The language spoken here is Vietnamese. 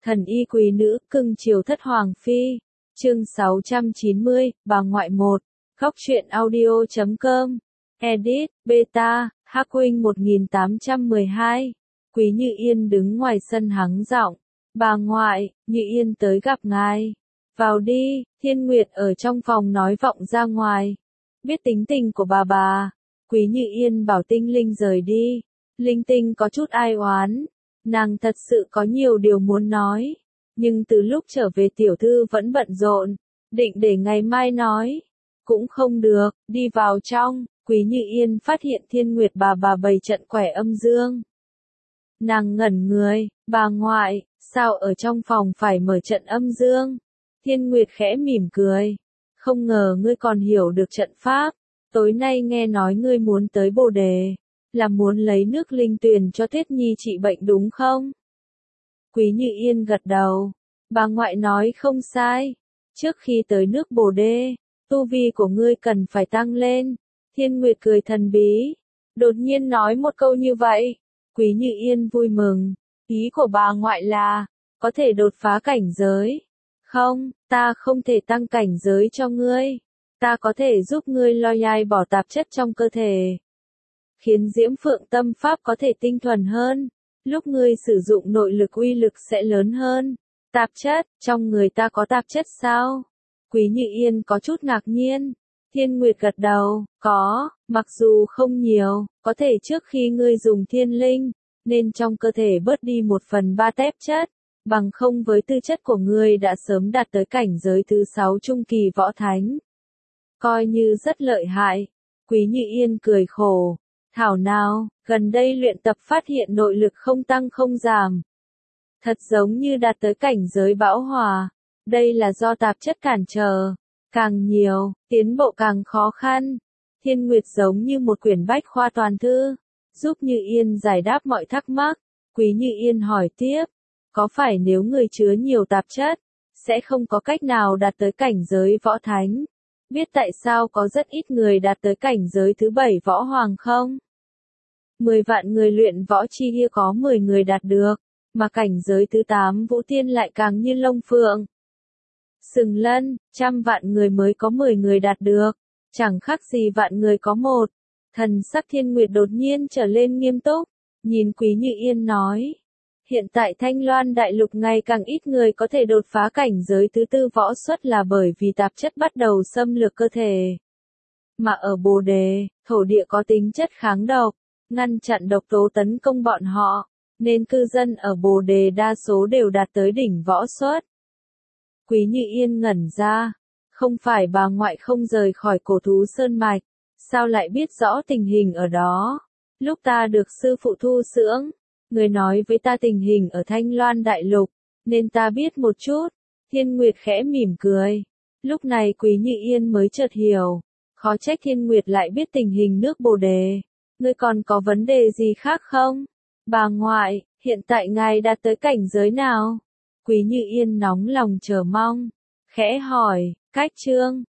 Thần y quý nữ, cưng chiều thất hoàng phi. Chương 690, bà ngoại 1. Góc truyện audio.com. Edit, beta, Hắc Huynh 1812. Quý Như Yên đứng ngoài sân hắng giọng. Bà ngoại, Như Yên tới gặp ngài. Vào đi, Thiên Nguyệt ở trong phòng nói vọng ra ngoài. Biết tính tình của bà. Quý Như Yên bảo Tinh Linh rời đi. Linh Tinh có chút ai oán. Nàng thật sự có nhiều điều muốn nói. Nhưng từ lúc trở về tiểu thư vẫn bận rộn. Định để ngày mai nói. Cũng không được, đi vào trong. Quý Như Yên phát hiện Thiên Nguyệt bà bày trận quẻ âm dương. Nàng ngẩn người, bà ngoại, sao ở trong phòng phải mở trận âm dương? Thiên Nguyệt khẽ mỉm cười. Không ngờ ngươi còn hiểu được trận pháp. Tối nay nghe nói ngươi muốn tới Bồ Đề. Là muốn lấy nước linh tuyền cho Tuyết Nhi trị bệnh đúng không? Quý Như Yên gật đầu. Bà ngoại nói không sai. Trước khi tới nước Bồ Đề, tu vi của ngươi cần phải tăng lên. Thiên Nguyệt cười thần bí. Đột nhiên nói một câu như vậy. Quý Như Yên vui mừng. Ý của bà ngoại là, có thể đột phá cảnh giới. Không, ta không thể tăng cảnh giới cho ngươi. Ta có thể giúp ngươi lo nhai bỏ tạp chất trong cơ thể. Khiến Diễm Phượng tâm pháp có thể tinh thuần hơn. Lúc ngươi sử dụng nội lực uy lực sẽ lớn hơn. Tạp chất, trong người ta có tạp chất sao? Quý Như Yên có chút ngạc nhiên. Thiên Nguyệt gật đầu, có, mặc dù không nhiều, có thể trước khi ngươi dùng thiên linh, nên trong cơ thể bớt đi 1/3 tép chất, bằng không với tư chất của ngươi đã sớm đạt tới cảnh giới thứ 6 trung kỳ võ thánh. Coi như rất lợi hại. Quý Như Yên cười khổ. Thảo nào, gần đây luyện tập phát hiện nội lực không tăng không giảm. Thật giống như đạt tới cảnh giới bão hòa. Đây là do tạp chất cản trở. Càng nhiều, tiến bộ càng khó khăn. Thiên Nguyệt giống như một quyển bách khoa toàn thư, giúp Như Yên giải đáp mọi thắc mắc. Quý Như Yên hỏi tiếp, có phải nếu người chứa nhiều tạp chất, sẽ không có cách nào đạt tới cảnh giới võ thánh? Biết tại sao có rất ít người đạt tới cảnh giới thứ 7 võ hoàng không? 10 vạn người luyện võ chi kia có 10 người đạt được, mà cảnh giới thứ 8 vũ tiên lại càng như lông phượng. Sừng lân, 100 vạn người mới có 10 người đạt được, chẳng khác gì vạn người có một. Thần sắc Thiên Nguyệt đột nhiên trở lên nghiêm túc, nhìn Quý Như Yên nói. Hiện tại Thanh Loan đại lục ngày càng ít người có thể đột phá cảnh giới thứ 4 võ xuất là bởi vì tạp chất bắt đầu xâm lược cơ thể. Mà ở Bồ Đề, thổ địa có tính chất kháng độc, ngăn chặn độc tố tấn công bọn họ, nên cư dân ở Bồ Đề đa số đều đạt tới đỉnh võ xuất. Quý Như Yên ngẩn ra, không phải bà ngoại không rời khỏi Cổ Thú Sơn Mạch, sao lại biết rõ tình hình ở đó? Lúc ta được sư phụ thu dưỡng, người nói với ta tình hình ở Thanh Loan đại lục, nên ta biết một chút. Thiên Nguyệt khẽ mỉm cười. Lúc này Quý Như Yên mới chợt hiểu, khó trách Thiên Nguyệt lại biết tình hình nước Bồ Đề. Ngươi còn có vấn đề gì khác không? Bà ngoại, hiện tại ngài đạt tới cảnh giới nào? Quý Như Yên nóng lòng chờ mong, khẽ hỏi, cách chương.